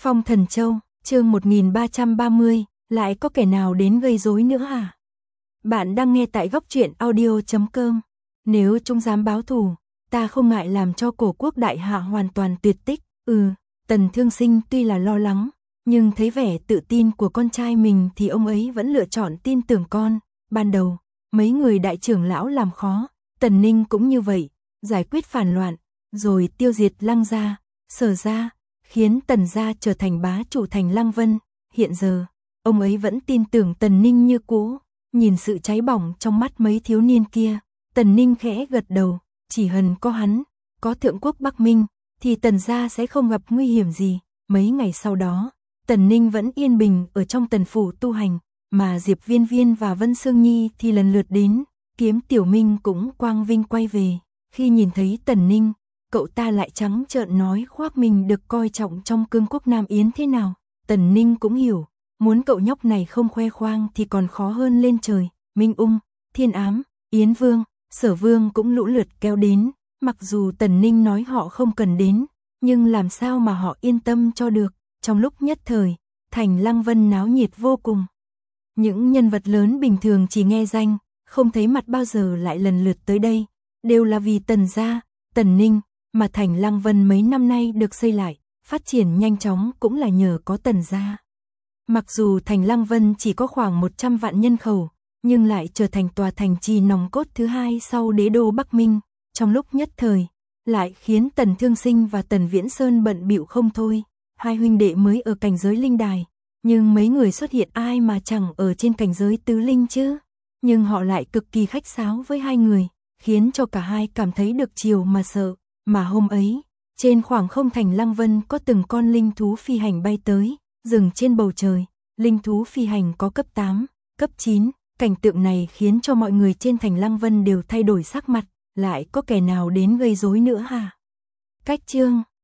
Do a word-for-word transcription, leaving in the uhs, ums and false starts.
Phong Thần Châu, chương một nghìn ba trăm ba mươi, lại có kẻ nào đến gây rối nữa hả? Bạn đang nghe tại góc truyện audio chấm com. Nếu chúng dám báo thù, ta không ngại làm cho cổ quốc đại hạ hoàn toàn tuyệt tích. Ừ, Tần Thương Sinh tuy là lo lắng, nhưng thấy vẻ tự tin của con trai mình thì ông ấy vẫn lựa chọn tin tưởng con. Ban đầu, mấy người đại trưởng lão làm khó, Tần Ninh cũng như vậy, giải quyết phản loạn, rồi tiêu diệt Lăng gia, Sở gia, khiến Tần gia trở thành bá chủ thành Lăng Vân. Hiện giờ, ông ấy vẫn tin tưởng Tần Ninh như cũ. Nhìn sự cháy bỏng trong mắt mấy thiếu niên kia, Tần Ninh khẽ gật đầu, chỉ hần có hắn, có thượng quốc Bắc Minh, thì Tần gia sẽ không gặp nguy hiểm gì. Mấy ngày sau đó, Tần Ninh vẫn yên bình ở trong Tần phủ tu hành, mà Diệp Viên Viên và Vân Sương Nhi thì lần lượt đến. Kiếm Tiểu Minh cũng quang vinh quay về. Khi nhìn thấy Tần Ninh, cậu ta lại trắng trợn nói khoác mình được coi trọng trong cương quốc Nam Yến thế nào. Tần Ninh cũng hiểu, muốn cậu nhóc này không khoe khoang thì còn khó hơn lên trời. Minh Ung, Thiên Ám, Yến Vương, Sở Vương cũng lũ lượt kéo đến. Mặc dù Tần Ninh nói họ không cần đến, nhưng làm sao mà họ yên tâm cho được. Trong lúc nhất thời, thành Lăng Vân náo nhiệt vô cùng. Những nhân vật lớn bình thường chỉ nghe danh, không thấy mặt bao giờ lại lần lượt tới đây, đều là vì Tần gia, Tần Ninh, mà thành Lăng Vân mấy năm nay được xây lại, phát triển nhanh chóng cũng là nhờ có Tần gia. Mặc dù thành Lăng Vân chỉ có khoảng một trăm vạn nhân khẩu, nhưng lại trở thành tòa thành trì nòng cốt thứ hai sau đế đô Bắc Minh. Trong lúc nhất thời, lại khiến Tần Thương Sinh và Tần Viễn Sơn bận bịu không thôi. Hai huynh đệ mới ở cảnh giới linh đài, nhưng mấy người xuất hiện ai mà chẳng ở trên cảnh giới tứ linh chứ. Nhưng họ lại cực kỳ khách sáo với hai người, khiến cho cả hai cảm thấy được chiều mà sợ. Mà hôm ấy, trên khoảng không thành Lăng Vân có từng con linh thú phi hành bay tới, dừng trên bầu trời. Linh thú phi hành có cấp tám, cấp chín, cảnh tượng này khiến cho mọi người trên thành Lăng Vân đều thay đổi sắc mặt. Lại có kẻ nào đến gây rối nữa hả? Cách chương